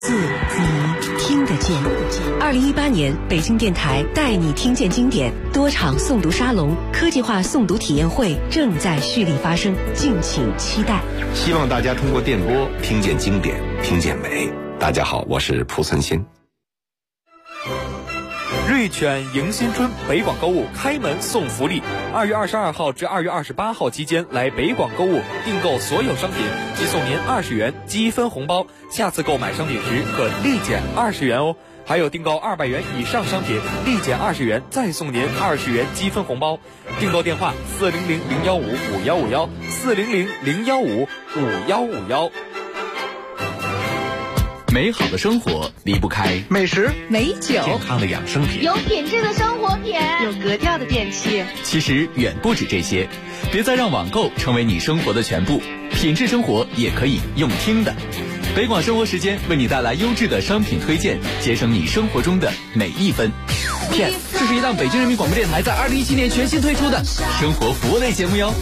字你听得见。2018年，北京电台带你听见经典多场诵读沙龙、科技化诵读体验会正在蓄力发生，敬请期待。 希望大家通过电波听见经典，听见美。大家好，我是蒲存昕。 瑞犬迎新春北广购物开门送福利，2月22号至2月28号期间来北广购物订购所有商品，即送您20元积分红包，下次购买商品时可立减20元哦。还有订购200元以上商品，立减20元，再送您20元积分红包。订购电话400-015-5151，400-015-5151。 美好的生活离不开美食、 美酒、 健康的养生品， 有品质的生活品， 有格调的电器。 其实远不止这些，别再让网购成为你生活的全部，品质生活也可以用听的。北广生活时间为你带来优质的商品推荐，节省你生活中的每一分。 片，这是一档北京人民广播电台在2017年全新推出的生活服务类节目哟。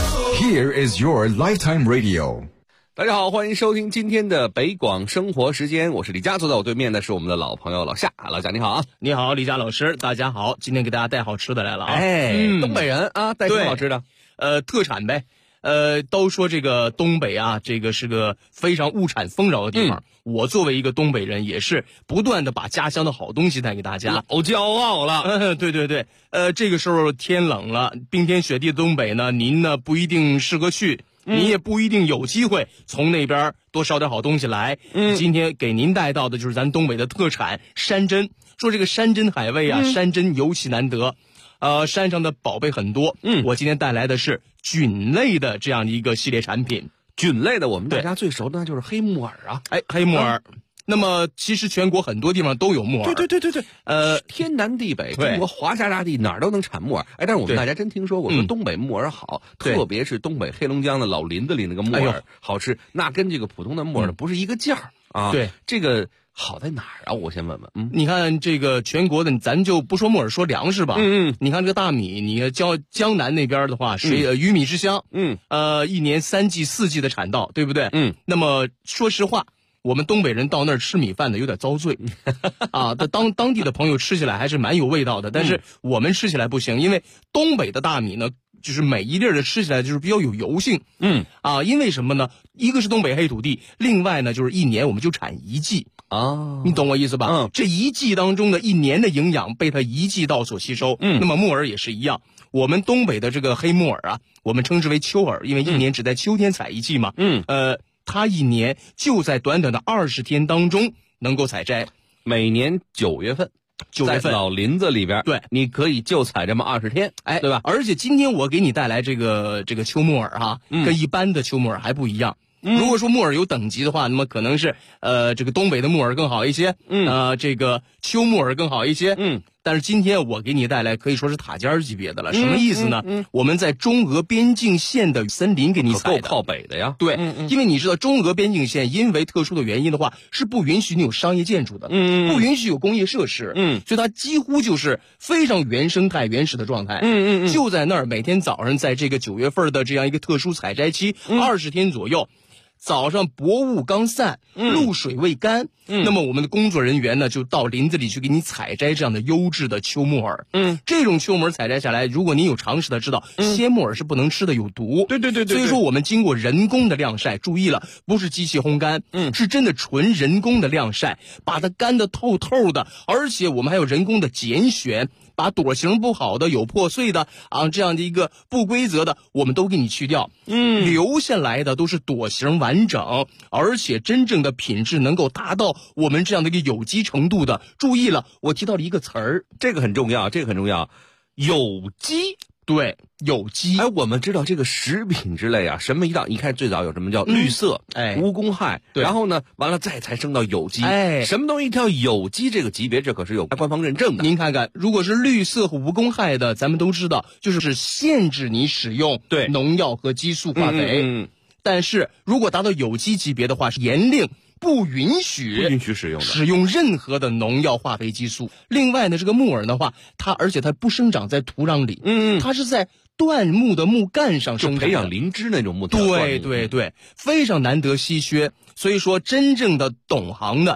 Here is your lifetime radio。 大家好，欢迎收听今天的北广生活时间，我是李佳，坐在我对面的是我们的老朋友老夏。老夏你好啊。 你好，李佳老师，大家好，今天给大家带好吃的来了啊。 东北人啊，带什么好吃的？ 特产呗。都说这个东北啊，这个是个非常物产丰饶的地方。我作为一个东北人，也是不断的把家乡的好东西带给大家， 老骄傲了。 对对对，这个时候天冷了，冰天雪地的东北呢，您呢不一定适合去。你也不一定有机会从那边多捎点好东西来。今天给您带到的就是咱东北的特产山珍。说这个山珍海味啊，山珍尤其难得。山上的宝贝很多。我今天带来的是菌类的这样的一个系列产品。 菌类的，我们大家最熟的那就是黑木耳啊。 黑木耳。那么其实全国很多地方都有木耳。 对，天南地北，中国华夏大地哪儿都能产木耳。但是我们大家真听说过，说东北木耳好，特别是东北黑龙江的老林子里那个木耳好吃，那跟这个普通的木耳不是一个价儿啊。对，这个好在哪儿啊？我先问问。 你看这个全国的，咱就不说木耳，说粮食吧。你看这个大米，你江南那边的话，鱼米之乡。一年3季4季的产到，对不对？那么说实话，我们东北人到那儿吃米饭的有点遭罪啊！当地的朋友吃起来还是蛮有味道的，但是我们吃起来不行，因为东北的大米呢，就是每一粒的吃起来就是比较有油性。因为什么呢？一个是东北黑土地，另外呢就是一年我们就产1季啊，你懂我意思吧？这1季当中的1年的营养被它1季稻所吸收。那么木耳也是一样，我们东北的这个黑木耳啊，我们称之为秋耳，因为一年只在秋天采1季嘛。它一年就在短短的20天当中能够采摘， 每年9月份，在老林子里边，对，你可以就采这么20天，对吧？ 而且今天我给你带来这个秋木耳哈，跟一般的秋木耳还不一样。如果说木耳有等级的话，那么可能是这个东北的木耳更好一些，这个秋木耳更好一些，但是今天我给你带来可以说是塔尖级别的了。什么意思呢？我们在中俄边境线的森林给你采的， 够靠北的呀。 对，因为你知道中俄边境线因为特殊的原因的话，是不允许你有商业建筑的，不允许有工业设施，所以它几乎就是非常原生态原始的状态。就在那儿每天早上在这个9月份的这样一个特殊采摘期，20天左右。早上薄雾刚散，露水未干，那么我们的工作人员呢就到林子里去给你采摘这样的优质的秋木耳。这种秋木耳采摘下来，如果你有常识的知道，鲜木耳是不能吃的，有毒。对。所以说我们经过人工的晾晒，注意了，不是机器烘干，是真的纯人工的晾晒，把它干得透透的，而且我们还有人工的拣选。把朵形不好的、有破碎的啊，这样的一个不规则的，我们都给你去掉。留下来的都是朵形完整，而且真正的品质能够达到我们这样的一个有机程度的。注意了，我提到了一个词儿， 这个很重要，有机。 对，有机。 我们知道这个食品之类啊，什么一道，你看最早有什么叫绿色，无公害，对，然后呢，完了再才升到有机，什么东西叫有机这个级别，这可是有官方认证的。 您看看，如果是绿色和无公害的，咱们都知道，就是限制你使用农药和激素化肥。但是如果达到有机级别的话，是严令不允许使用任何的农药、化肥、激素。另外呢，这个木耳的话，而且它不生长在土壤里，它是在椴木的木干上生长， 就培养灵芝那种木头。 对，非常难得稀缺。所以说，真正的懂行的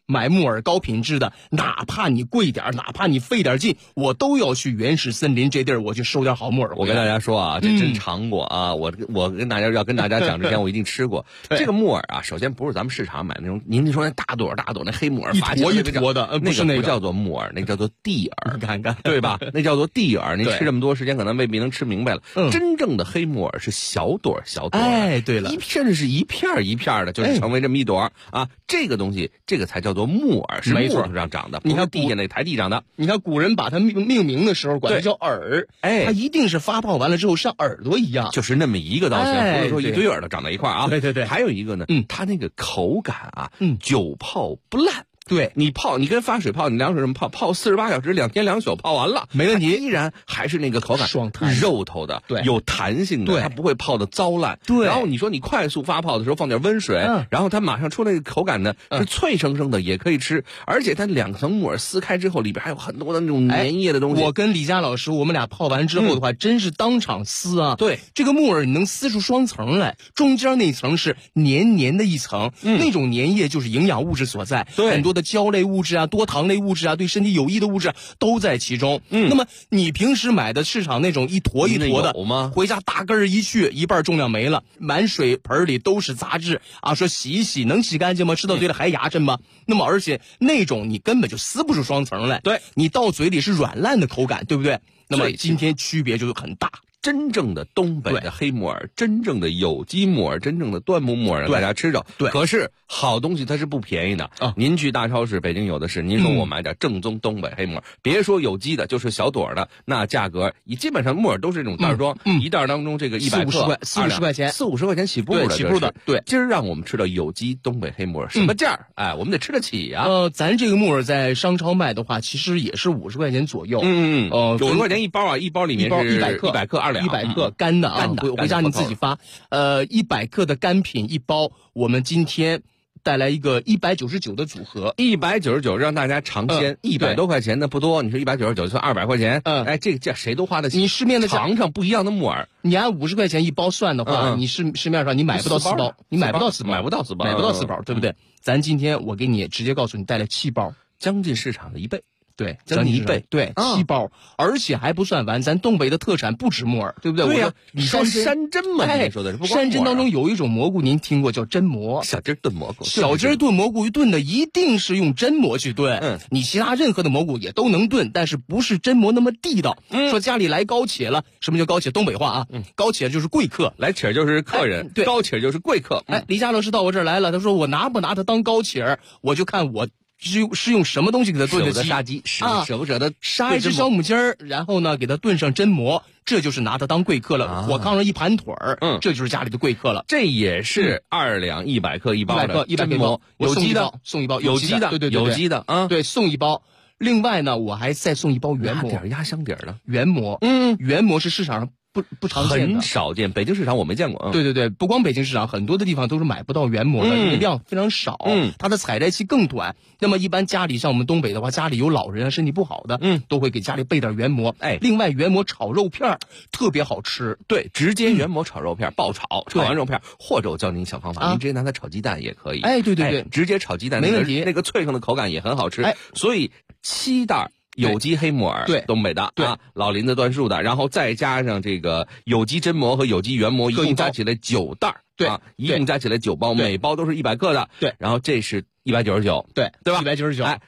买木耳高品质的，哪怕你贵点，哪怕你费点劲，我都要去原始森林这地儿，我去收点好木耳。 我跟大家说啊，这真尝过啊！我跟大家讲之前，我一定吃过这个木耳啊。首先不是咱们市场买那种，您说那大朵那黑木耳， 一坨一坨的， 那个不叫做木耳，那个叫做地耳， 看看对吧？那叫做地耳。您吃这么多时间，可能未必能吃明白了。真正的黑木耳是小朵小朵， 哎，对了， 甚至是一片一片的，就是成为这么一朵啊。这个东西，这个才叫做木耳，是木头上长的， 你看地下那台地长的。 你看古人把它命名的时候，管它叫耳， 哎， 它一定是发泡完了之后像耳朵一样， 就是那么一个刀片，不是说一堆耳朵长在一块啊。 对， 还有一个呢，它那个口感啊，久泡不烂。 对， 你跟发水泡，你凉水这么泡48小时，2天2宿泡完了， 没问题， 依然还是那个口感， 爽弹肉头的， 对， 有弹性的，它不会泡的糟烂。 对， 然后你说你快速发泡的时候放点温水，然后它马上出那个口感呢是脆生生的，也可以吃。而且它2层木耳撕开之后，里边还有很多的那种粘液的东西。 我跟李佳老师，我们俩泡完之后的话，真是当场撕啊！ 对， 这个木耳你能撕出双层来，中间那层是黏黏的一层，那种粘液就是营养物质所在， 对， 很多的胶类物质啊、多糖类物质啊、对身体有益的物质都在其中。那么你平时买的市场那种一坨一坨的，回家大根儿一去，一半重量没了，满水盆里都是杂质啊！说洗一洗能洗干净吗？吃到嘴里还牙碜吗？那么而且那种你根本就撕不出双层来， 对， 你到嘴里是软烂的口感，对不对？那么今天区别就很大。 真正的东北的黑木耳，真正的有机木耳，真正的椴木木耳，让大家吃着。 对， 可是好东西它是不便宜的啊！您去大超市，北京有的是。您说我买点正宗东北黑木耳，别说有机的，就是小朵的，那价格基本上木耳都是这种袋装，一袋当中这个100克 40块钱 ，40-50块钱起步的， 对。 今儿让我们吃到有机东北黑木耳，什么价？哎，我们得吃得起呀。 咱这个木耳在商超卖的话，其实也是50块钱左右。 90块钱一包啊，一包里面是100克2两 ，100克干的啊，回家你自己发。100克的干品一包，我们今天带来一个199的组合 ，199让大家尝鲜，100多块钱的不多，你说199算200块钱，哎，这个价谁都花得起。 你市面的尝尝不一样的木耳， 你按50块钱一包算的话，你市面上你买不到4包，你买不到4包，对不对？咱今天我给你直接告诉你带来7包， 将近市场的1倍。 对， 将近1倍， 对，7包，而且还不算完，咱东北的特产不止木耳，对不对？ 对呀， 你说山珍嘛，你说的是山珍当中有一种蘑菇，您听过叫榛蘑？ 小鸡炖蘑菇， 小鸡炖蘑菇炖的一定是用榛蘑去炖，你其他任何的蘑菇也都能炖，但是不是榛蘑那么地道。说家里来高且了，什么叫高且？东北话啊，高且就是贵客， 来且就是客人， 对， 高且就是贵客。 李佳老师到我这儿来了，他说我拿不拿他当高且，我就看我是用什么东西给它炖的鸡？ 杀鸡舍不舍得杀一只小母鸡儿，然后呢给它炖上榛蘑，这就是拿它当贵客了。火炕上一盘腿儿，这就是家里的贵客了。 这也是2两100克一包的 100克一包， 有机的送一包， 有机的， 对， 有机的啊， 对，送一包。另外呢，我还再送一包原蘑， 压箱底儿的原蘑。原蘑是市场上不常见的， 很少见。北京市场我没见过。 对，不光北京市场，很多的地方都是买不到原蘑的，因为量非常少。它的采摘期更短。那么一般家里像我们东北的话，家里有老人啊，身体不好的，都会给家里备点原蘑。哎，另外原蘑炒肉片特别好吃。 对，直接原蘑炒肉片，爆炒完肉片，或者我教您小方法，您直接拿它炒鸡蛋也可以。 哎，对， 直接炒鸡蛋没问题， 那个脆生的口感也很好吃。哎，所以7袋。有机黑木耳， 对， 东北的，对，老林子椴树的，然后再加上这个有机榛蘑和有机原蘑，一共加起来9袋， 对， 一共加起来9包，每包都是100克的， 对， 然后这是199， 对吧 ？199， 哎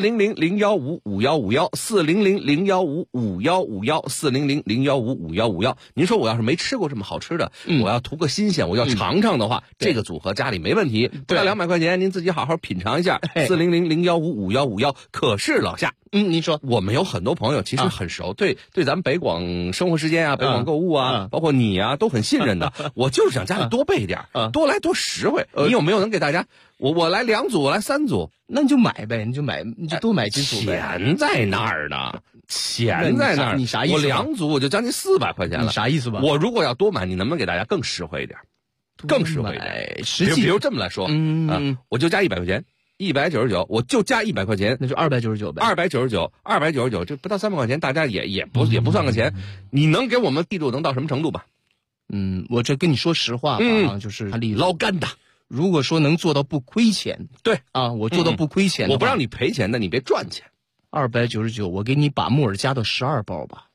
，400-015-5151，400-015-5151，400-015-5151。您说我要是没吃过这么好吃的，我要图个新鲜，我要尝尝的话，这个组合家里没问题，不到200块钱，您自己好好品尝一下。400-015-5151。可是老夏， 您说， 我们有很多朋友其实很熟，对咱们北广生活时间啊，北广购物啊，包括你啊，都很信任的。我就是想家里多备点，多来多实惠。你有没有能给大家？我来2组，我来3组， 那你就买呗，你就多买几组呗。 钱在那儿呢，钱在那儿。 你啥意思？ 我2组我就将近400块钱了。 你啥意思吧？ 我如果要多买，你能不能给大家更实惠一点？更实惠一点。比如这么来说，我就加100块钱。199，我就加100块钱， 那就299呗。 299，这不到300块钱，大家也不算个钱。你能给我们记住能到什么程度吧？ 我这跟你说实话吧，就是捞干的。 如果说能做到不亏钱， 对啊，我做到不亏钱， 我不让你赔钱，但你别赚钱。 299，我给你把木耳加到12包吧。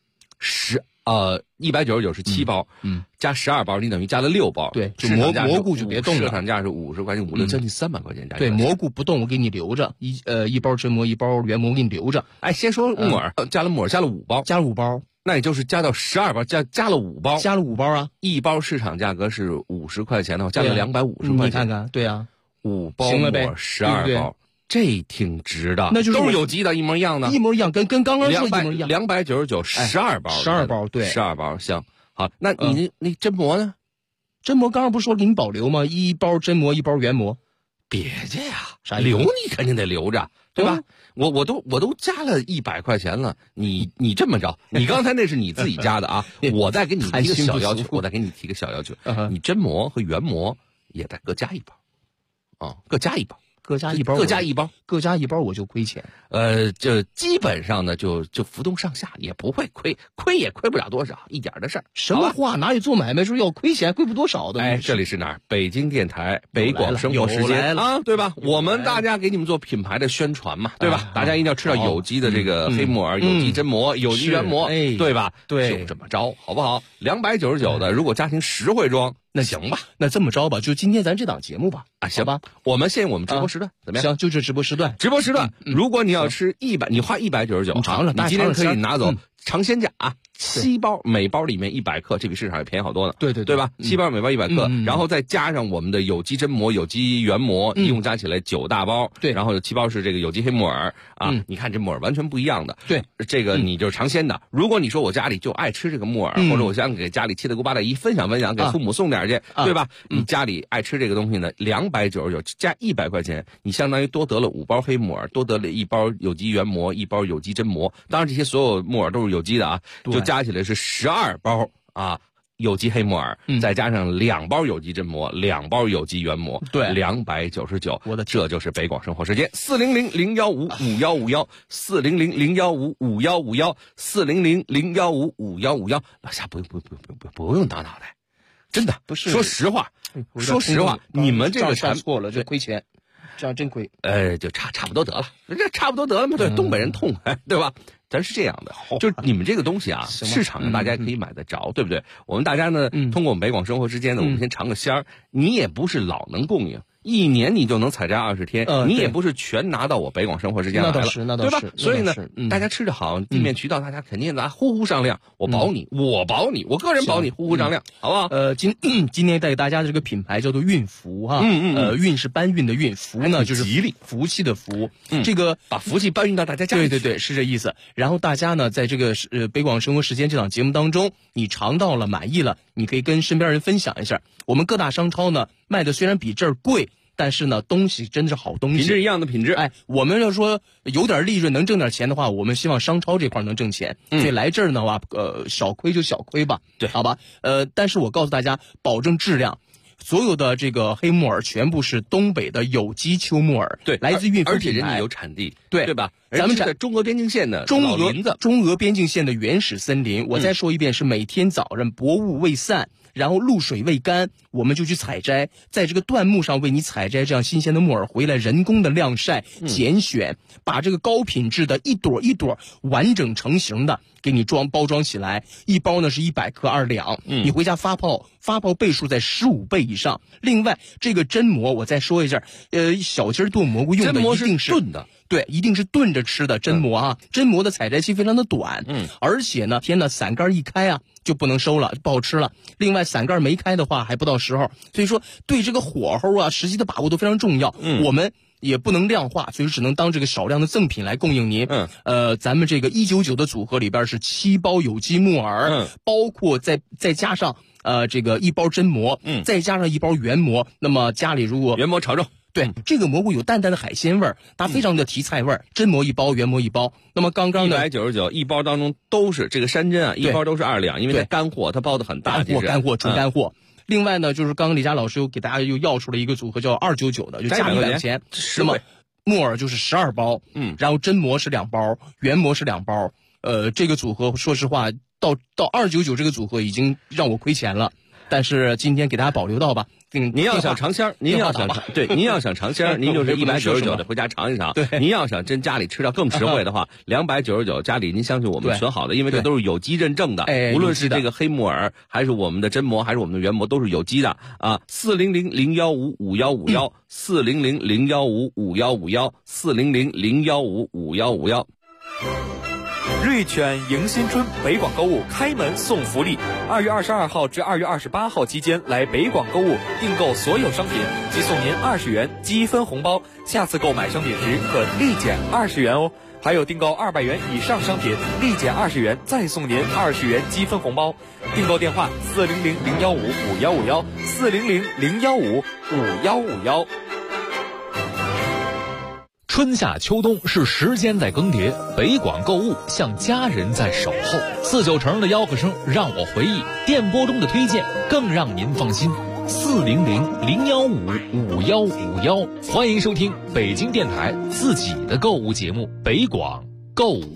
199是7包，加12包，你等于加了6包。 对，就蘑菇就别动了。 市场价是50块钱，5、6将近300块钱价。 对，蘑菇不动，我给你留着，一包真蘑，一包原蘑，我给你留着。 哎，先说木耳，加了木耳，加了5包， 加了5包， 那也就是加到12包，加了5包， 加了5包啊！ 一包市场价格是50块钱的话，加了250块钱。 你看看，对啊 ，5包木耳12包。这挺值的， 那就是都是有机的，一模一样的， 一模一样，跟刚刚说的一模一样。 299 12包 ，12包，对 ，12包，行。好，那你那真蘑呢？ 真蘑刚刚不是说给你保留吗？一包真蘑，一包原蘑。 别介呀，留你肯定得留着，对吧？我都加了100块钱了，你这么着，你刚才那是你自己加的啊，我再给你提个小要求，你真蘑和原蘑也得各加1包，啊，各加1包。 各加一包，各加一包，我就亏钱。 这基本上呢，就浮动上下，也不会亏也亏不了多少，一点的事儿。 什么话？哪里做买卖说要亏钱，亏不多少的？ 哎，这里是哪儿？北京电台北广生活时间啊，对吧？我们大家给你们做品牌的宣传嘛，对吧？大家一定要吃到有机的这个黑木耳、有机真蘑、有机原蘑，对吧？ 对， 就这么着，好不好？299的，如果家庭实惠装。那行吧， 那这么着吧，就今天咱这档节目吧， 啊，行吧，我们限我们直播时段怎么样？ 行，就是直播时段。 如果你要吃100，你花199， 你尝了， 你今天可以拿走尝鲜价啊，7包，每包里面100克，这比市场也便宜好多呢。 对吧？7包每包100克，然后再加上我们的有机真蘑、有机原蘑，一共加起来9大包。 对， 然后7包是这个有机黑木耳啊，你看这木耳完全不一样的。 对， 这个你就是尝鲜的。如果你说我家里就爱吃这个木耳，或者我想给家里七大姑八大姨分享，给父母送点去，对吧？你家里爱吃这个东西呢，299加100块钱，你相当于多得了5包黑木耳，多得了1包有机原蘑，1包有机真蘑。当然这些所有木耳都是有机的啊，就加起来是12包啊。有机黑木耳，再加上2包有机真蘑，2包有机原蘑， 对 ，299。 我的这就是北广生活时间，400-015-5151，400-015-5151，400-015-5151。老夏不用挠脑袋，真的不是。说实话，你们这个算错了就亏钱，这样真亏。 就差不多得了，这差不多得了嘛，对，东北人痛快，对吧？咱是这样的，就是你们这个东西啊，市场上大家可以买得着，对不对？我们大家呢，通过我们北广生活之间呢，我们先尝个鲜儿。你也不是老能供应，1年你就能采摘20天，你也不是全拿到我北广生活之间来了，对吧？所以呢，大家吃着好，地面渠道大家肯定咱呼上量，我保你，我个人保你呼上量，好不好？ 今天带给大家的这个品牌叫做运福哈，运是搬运的运，福呢就是吉利福气的福，这个把福气搬运到大家家里。 对，是这意思。然后大家呢，在这个北广生活时间这档节目当中，你尝到了满意了，你可以跟身边人分享一下。我们各大商超呢卖的虽然比这儿贵，但是呢东西真是好东西， 品质一样的品质。 哎，我们要说有点利润能挣点钱的话，我们希望商超这块能挣钱，所以来这儿的话，小亏就小亏吧， 对， 好吧。但是我告诉大家，保证质量。所有的这个黑木耳全部是东北的有机秋木耳， 对， 来自运福品牌， 而且人家有产地， 对吧？ 咱们在中俄边境线的中俄边境线的原始森林。我再说一遍，是每天早上薄雾未散，然后露水未干，我们就去采摘，在这个椴木上为你采摘这样新鲜的木耳回来，人工的晾晒、拣选，把这个高品质的一朵一朵完整成型的给你包装起来。一包呢是100克2两，你回家发泡倍数在15倍以上。另外，这个真蘑我再说一下，小鸡炖蘑菇用的一定是炖的。 对，一定是炖着吃的真蘑啊！真蘑的采摘期非常的短，而且呢，天呐，伞盖一开啊就不能收了，不好吃了。另外，伞盖没开的话还不到时候，所以说对这个火候啊、时机的把握都非常重要。我们也不能量化，所以只能当这个少量的赠品来供应您。咱们这个199的组合里边是7包有机木耳，包括再加上这个1包真蘑，再加上1包原蘑。那么家里如果原蘑炒肉。 对，这个蘑菇有淡淡的海鲜味儿，它非常的提菜味儿。真蘑1包，原蘑1包。那么刚刚呢 ，199一包当中都是这个山珍啊，一包都是2两，因为它干货，它包的很大， 干货，纯干货。另外呢，就是刚刚李佳老师又给大家又要出了一个组合，叫299的，就加100块钱。那么木耳就是12包，然后真蘑是2包，原蘑是2包。这个组合说实话，到299这个组合已经让我亏钱了。 但是今天给大家保留到吧。 您要想尝鲜，您要想尝鲜，您就是199的回家尝一尝。 对， 您要想真家里吃到更实惠的话，299家里您相信我们选好的，因为这都是有机认证的，无论是这个黑木耳还是我们的真蘑还是我们的原蘑都是有机的啊。400-015-5151，400-015-5151，400-015-5151。 瑞犬迎新春北广购物开门送福利，2月22号至2月28号期间来北广购物订购所有商品，即送您20元积分红包，下次购买商品时可立减20元哦。还有订购200元以上商品，立减20元，再送您20元积分红包。订购电话400-015-5151，400-015-5151。 春夏秋冬是时间在更迭，北广购物像家人在守候。49成的吆喝声让我回忆，电波中的推荐更让您放心。400-015-5151，欢迎收听北京电台自己的购物节目《北广购物》。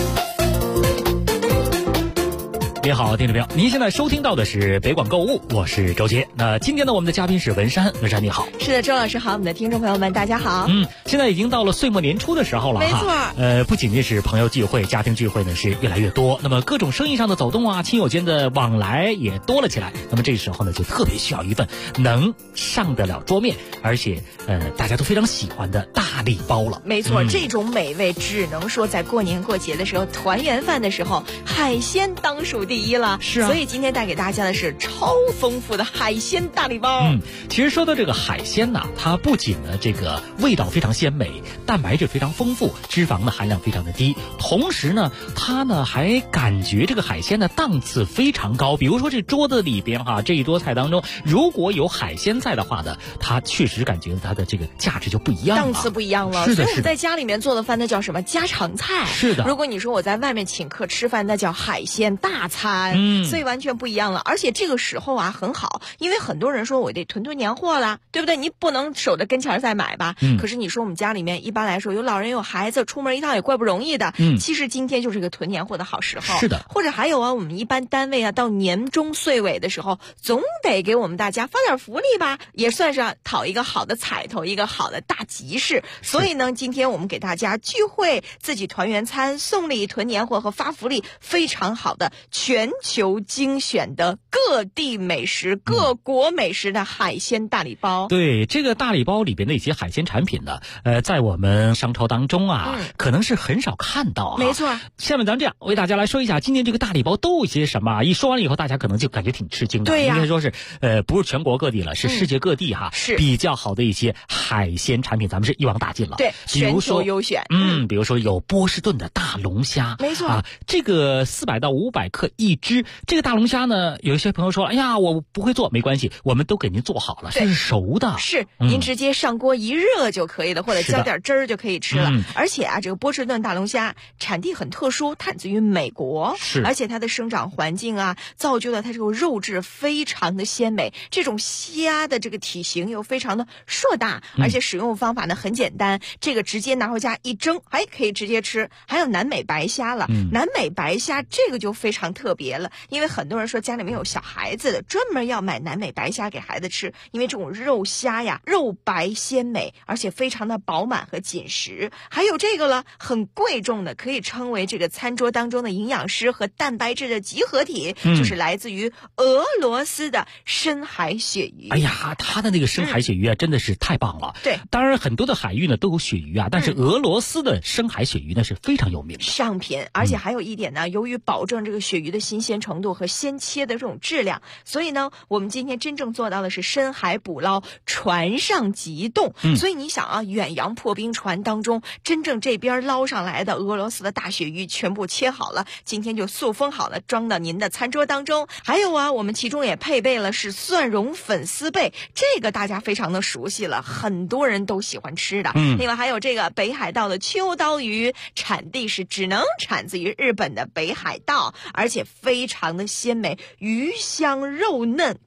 你好，听众朋友，您现在收听到的是北广购物，我是周杰。那今天呢，我们的嘉宾是文山，文山你好。 是的，周老师好，我们的听众朋友们大家好。 现在已经到了岁末年初的时候了哈。 没错。 不仅仅是朋友聚会、家庭聚会呢是越来越多，那么各种生意上的走动啊，亲友间的往来也多了起来。那么这时候呢，就特别需要一份能上得了桌面，而且大家都非常喜欢的大礼包了。 没错，这种美味只能说在过年过节的时候，团圆饭的时候，海鲜当属第一了。 是啊， 所以今天带给大家的是超丰富的海鲜大礼包。 其实说到这个海鲜呢，它不仅呢这个味道非常鲜美，蛋白质非常丰富，脂肪的含量非常的低，同时呢，它呢还感觉这个海鲜的档次非常高。比如说这桌子里边哈，这一桌菜当中如果有海鲜在的话呢，它确实感觉它的这个价值就不一样了， 档次不一样了。 是的， 所以我们在家里面做的饭那叫什么家常菜。 是的， 如果你说我在外面请客吃饭，那叫海鲜大餐。所以完全不一样了。而且这个时候啊很好，因为很多人说我得囤年货啦，对不对？你不能守着跟前再买吧。可是你说我们家里面一般来说有老人有孩子，出门一趟也怪不容易的。其实今天就是个囤年货的好时候。 是的。 或者还有啊，我们一般单位啊到年终岁尾的时候，总得给我们大家发点福利吧，也算是讨一个好的彩头，一个好的大吉事。所以呢，今天我们给大家聚会、自己团圆餐、送礼、囤年货和发福利非常好的全球精选的各地美食、各国美食的海鲜大礼包。 对，这个大礼包里边的一些海鲜产品呢，在我们商超当中啊，可能是很少看到啊。 没错。 下面咱们这样为大家来说一下，今年这个大礼包都有些什么？一说完了以后，大家可能就感觉挺吃惊的。 对呀。 应该说是，不是全国各地了，是世界各地哈， 是比较好的一些海鲜产品，咱们是一网打尽了。 对，全球优选。 比如说有波士顿的大龙虾， 没错啊，这个400到500克一只，这个大龙虾呢，有一些朋友说，哎呀，我不会做，没关系，我们都给您做好了，这是熟的。 是，您直接上锅一热就可以了，或者浇点汁儿就可以吃了。而且啊，这个波士顿大龙虾产地很特殊，产自于美国， 是， 而且它的生长环境啊，造就了它这个肉质非常的鲜美。这种虾的这个体型又非常的硕大，而且使用方法呢很简单，这个直接拿回家一蒸，可以直接吃。还有南美白虾了，南美白虾这个就非常特别了，因为很多人说家里面有小孩子的，专门要买南美白虾给孩子吃，因为这种肉虾呀，肉白鲜美，而且非常的饱满和紧实。还有这个了，很贵重的，可以称为这个餐桌当中的营养师和蛋白质的集合体，就是来自于俄罗斯的深海鳕鱼。 哎呀，它的那个深海鳕鱼啊，真的是太棒了。 对， 当然很多的海域呢都有鳕鱼啊，但是俄罗斯的深海鳕鱼呢是非常有名的上品。而且还有一点呢，由于保证这个鳕鱼的新鲜程度和鲜切的这种质量，所以呢，我们今天真正做到的是深海捕捞，船上急冻。所以你想啊，远洋破冰船当中，真正这边捞上来的俄罗斯的大鳕鱼全部切好了，今天就塑封好了，装到您的餐桌当中。还有啊，我们其中也配备了是蒜蓉粉丝贝，这个大家非常的熟悉了，很多人都喜欢吃的。另外还有这个北海道的秋刀鱼，产地是只能产自于日本的北海道，而且非常的鲜美，鱼香肉嫩，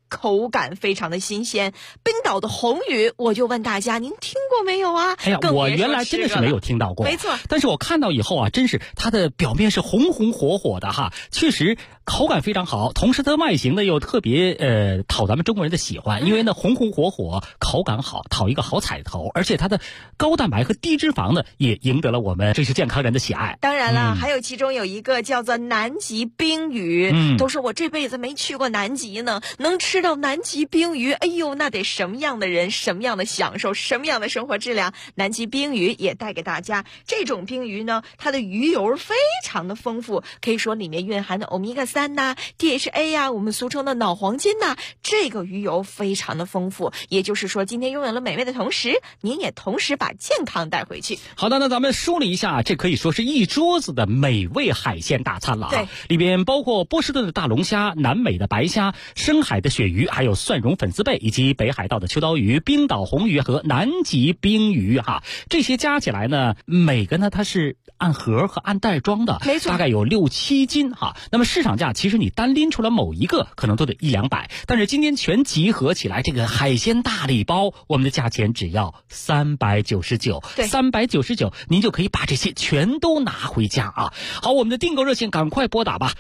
口感非常的新鲜。冰岛的红鱼，我就问大家，您听过没有啊？ 哎呀，我原来真的是没有听到过， 没错。 但是我看到以后啊，真是它的表面是红红火火的哈，确实口感非常好，同时它的外形呢又特别讨咱们中国人的喜欢，因为呢红红火火，口感好，讨一个好彩头，而且它的高蛋白和低脂肪呢也赢得了我们这些健康人的喜爱。 当然了，还有其中有一个叫做南极冰鱼，都说我这辈子没去过南极呢，能吃到南极冰鱼，哎呦，那得什么样的人，什么样的享受，什么样的生活质量。南极冰鱼也带给大家，这种冰鱼呢，它的鱼油非常的丰富，可以说里面蕴含的欧米伽3呐、DHA 呀，我们俗称的脑黄金呐，这个鱼油非常的丰富。也就是说，今天拥有了美味的同时，您也同时把健康带回去。 好的，那咱们梳理一下，这可以说是一桌子的美味海鲜大餐了啊！ 对， 里边包括波士顿的大龙虾、南美的白虾、深海的鳕鱼，还有蒜蓉粉丝贝，以及北海道的秋刀鱼、冰岛红鱼和南极冰鱼哈。这些加起来呢，每个呢它是按盒和按袋装的， 没错， 大概有6-7斤哈。那么市场价其实你单拎出来某一个可能都得100-200，但是今天全集合起来，这个海鲜大礼包，我们的价钱只要399， 对 ，399，您就可以把这些全都拿回家啊！好，我们的订购热线赶快拨打吧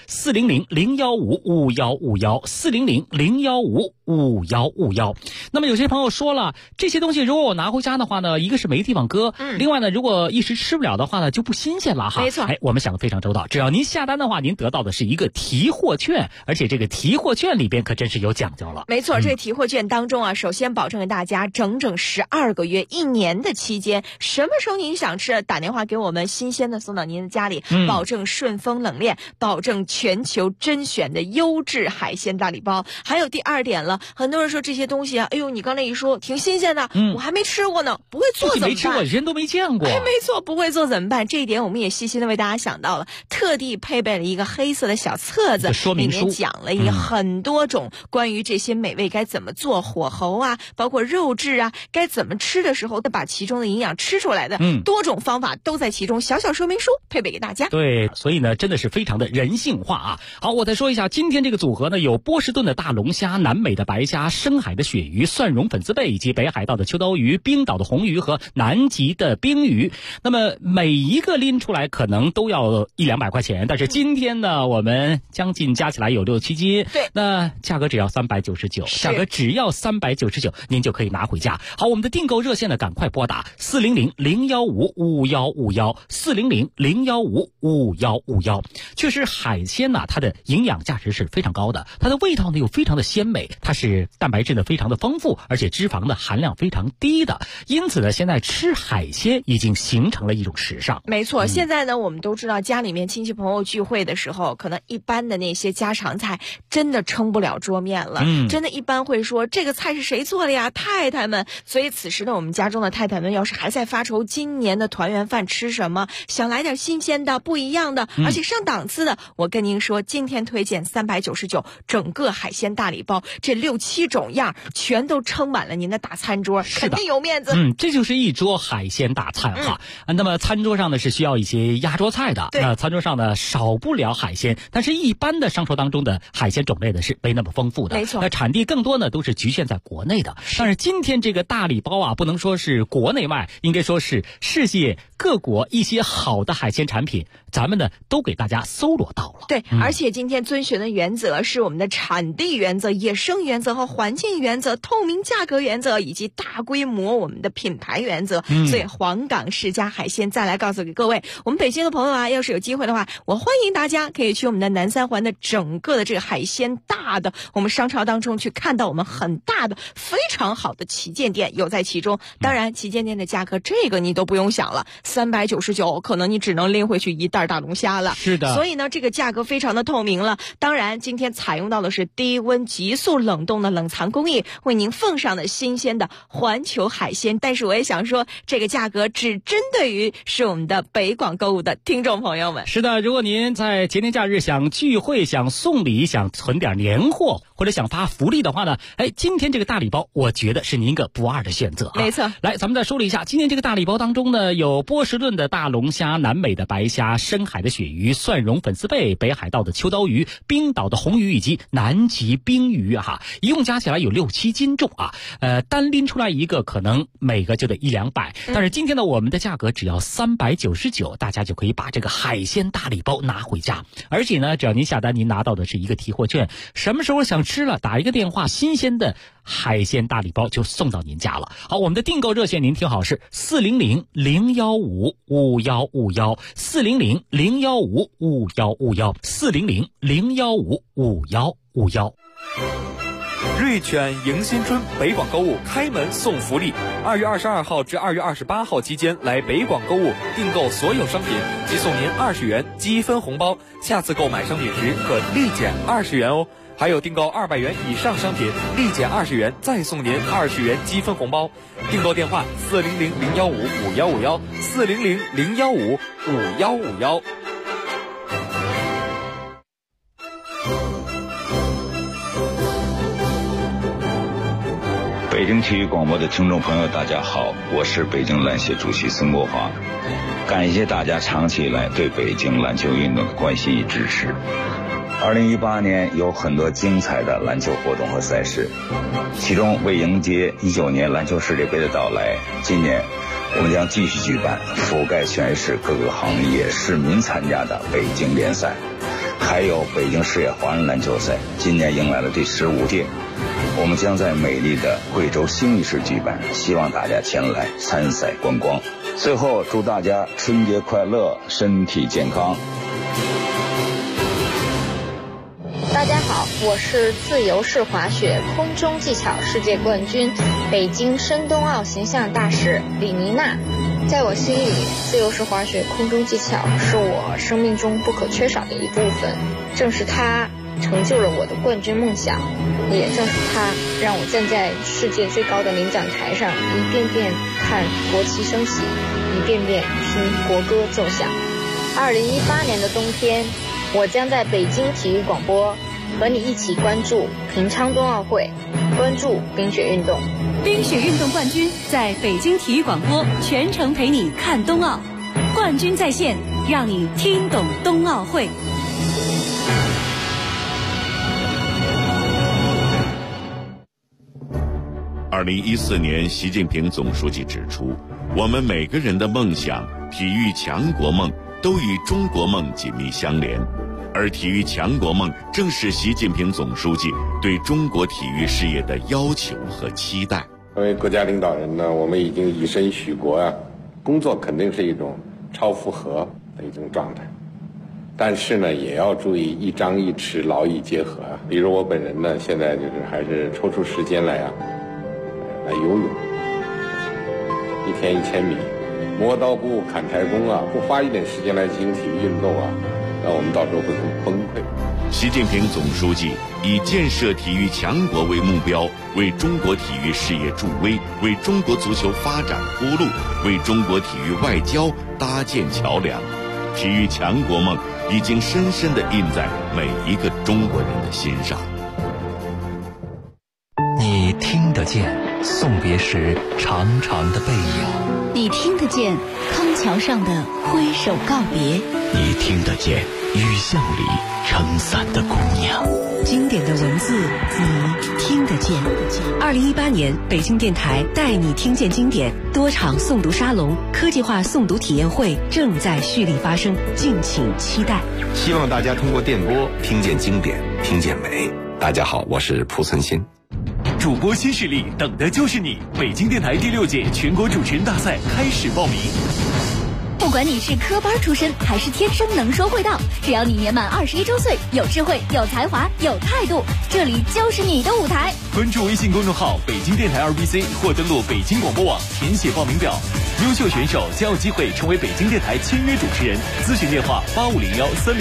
，400-015-5151，400-015-5151。那么有些朋友说了，这些东西如果我拿回家的话呢，一个是没地方搁，另外呢，如果一时吃不了的话呢，就不新鲜了哈。 没错， 哎，我们想的非常周到，只要您下单的话，您得到的是一个提货券，而且这个提货券里边可真是有讲究了。 没错，这个提货券当中啊，首先保证给大家整整12个月，1年的期间，什么时候您想吃，打电话给我们，新鲜的送到您的家里，保证顺丰冷链，保证全球甄选的优质海鲜大礼包。还有第2点了，很多人说这些东西啊，哎呦，你刚才一说挺新鲜的，我还没吃过呢，不会做怎么办？ 没吃过，人都没见过。 哎，没错，不会做怎么办？这一点我们也细心的为大家想到了，特地配备了一个黑色的小册子， 说明书里面讲了很多种关于这些美味该怎么做，火候啊，包括肉质啊，该怎么吃的时候把其中的营养吃出来的，多种方法都在其中，小小说明书配备给大家。 对，所以呢，真的是非常的人性化啊。好，我再说一下，今天这个组合呢，有波士顿的大龙虾、南美的白虾、深海的鳕鱼、蒜蓉粉丝贝，以及北海道的秋刀鱼、冰岛的红鱼和南极的冰鱼。那么每一个拎出来可能都要100-200块钱，但是今天呢，我们将近加起来有6-7斤， 对， 那价格只要399，价格只要399，您就可以拿回家。好，我们的订购热线呢，赶快拨打400-015-5151，400-015-5151。确实，海鲜呢，它的营养价值是非常高的，它的味道呢又非常的鲜美，它是蛋白质呢非常的丰富，而且脂肪的含量非常低的，因此呢，现在吃海鲜已经形成了一种时尚。 没错，现在呢，我们都知道家里面亲戚朋友聚会的时候，可能一般的那些家常菜真的撑不了桌面了，真的一般会说这个菜是谁做的呀？太太们。所以此时呢，我们家中的太太们要是还在发愁今年的团圆饭吃什么，想来点新鲜的、不一样的，而且上档次的，我跟您说，今天推荐399，整个海鲜大礼包，这6-7种样全都撑满了您的大餐桌，肯定有面子。 这就是一桌海鲜大餐哈。那么餐桌上呢是需要一些压桌菜的，那餐桌上呢少不了海鲜，但是一般的商桌当中的海鲜种类呢是没那么丰富的， 没错。 那产地更多呢都是局限在国内的。但是今天这个大礼包啊，不能说是国内卖，应该说是世界各国一些好的海鲜产品，咱们呢都给大家搜罗到了。 对，而且今天遵循的原则是我们的产地原则、野生原则和环境原则、透明价格原则以及大规模我们的品牌原则。所以黄冈世家海鲜再来告诉给各位，我们北京的朋友啊，要是有机会的话，我欢迎大家可以去我们的南三环的整个的这个海鲜大的我们商超当中去看到我们很大的非常好的旗舰店有在其中。当然旗舰店的价格这个你都不用想了，399可能你只能拎回去一袋大龙虾了。 是的， 所以呢这个价格非常的透明了。当然今天采用到的是低温急速冷冻的冷藏工艺，为您奉上的新鲜的环球海鲜。但是我也想说，这个价格只针对于是我们的北广购物的听众朋友们。 是的，如果您在节年假日想聚会、想送礼、想存点年货， 或者想发福利的话呢，今天这个大礼包我觉得是您个不二的选择啊。 没错。 来，咱们再说了一下，今天这个大礼包当中呢，有波士顿的大龙虾、南美的白虾、深海的鳕鱼、蒜蓉粉丝贝、北海道的秋刀鱼、冰岛的红鱼以及南极冰鱼哈，一共加起来有6-7斤重啊。单拎出来一个可能每个就得100-200，但是今天呢，我们的价格只要399，大家就可以把这个海鲜大礼包拿回家。而且呢，只要您下单，您拿到的是一个提货券，什么时候想吃了，打一个电话，新鲜的海鲜大礼包就送到您家了。好，我们的订购热线您听好，是400-015-5151，400-015-5151，400-015-5151。 瑞犬迎新春北广购物开门送福利，2月22号至2月28号期间来北广购物订购所有商品，即送您20元积分红包，下次购买商品时可立减20元哦。还有订购200元以上商品，立减20元，再送您20元积分红包。订购电话400-015-5151，400-015-5151。 北京体育广播的听众朋友，大家好，我是北京篮协主席孙国华，感谢大家长期以来对北京篮球运动的关心与支持。2018年有很多精彩的篮球活动和赛事，其中为迎接19年篮球世界杯的到来，今年我们将继续举办覆盖全市各个行业市民参加的北京联赛，还有北京市野华人篮球赛，今年迎来了第15届。我们将在美丽的贵州兴义市举办，希望大家前来参赛观光。最后祝大家春节快乐，身体健康。 大家好，我是自由式滑雪空中技巧世界冠军、北京申冬奥形象大使李妮娜。在我心里，自由式滑雪空中技巧是我生命中不可缺少的一部分，正是它成就了我的冠军梦想，也正是它让我站在世界最高的领奖台上，一遍遍看国旗升起，一遍遍听国歌奏响。2018年的冬天，我将在北京体育广播和你一起关注平昌冬奥会，关注冰雪运动。 冰雪运动冠军在北京体育广播全程陪你看冬奥，冠军在线，让你听懂冬奥会。 2014年，习近平总书记指出，我们每个人的梦想、体育强国梦都与中国梦紧密相连，而体育强国梦正是习近平总书记对中国体育事业的要求和期待。 作为国家领导人呢，我们已经以身许国啊，工作肯定是一种超负荷的一种状态，但是呢，也要注意一张一弛，劳逸结合啊。比如我本人呢，现在就是还是抽出时间来游泳，1天1000米，磨刀不误砍柴工啊，不花一点时间来进行体育运动啊，那我们到时候会很崩溃。 习近平总书记以建设体育强国为目标，为中国体育事业助威，为中国足球发展铺路，为中国体育外交搭建桥梁。体育强国梦已经深深地印在每一个中国人的心上。 你听得见送别时长长的背影， 你听得见康桥上的挥手告别， 你听得见雨巷里撑伞的姑娘。 经典的文字，你听得见。2018年，北京电台带你听见经典多场诵读沙龙、科技化诵读体验会正在蓄力发生，敬请期待。 希望大家通过电波听见经典，听见美。大家好，我是蒲存昕。 主播新势力，等的就是你！北京电台第6届全国主持人大赛开始报名。 不管你是科班出身还是天生能说会道，只要你年满21周岁，有智慧、有才华、有态度，这里就是你的舞台。 关注微信公众号北京电台2BC 或登录北京广播网填写报名表，优秀选手将有机会成为北京电台签约主持人。咨询电话850130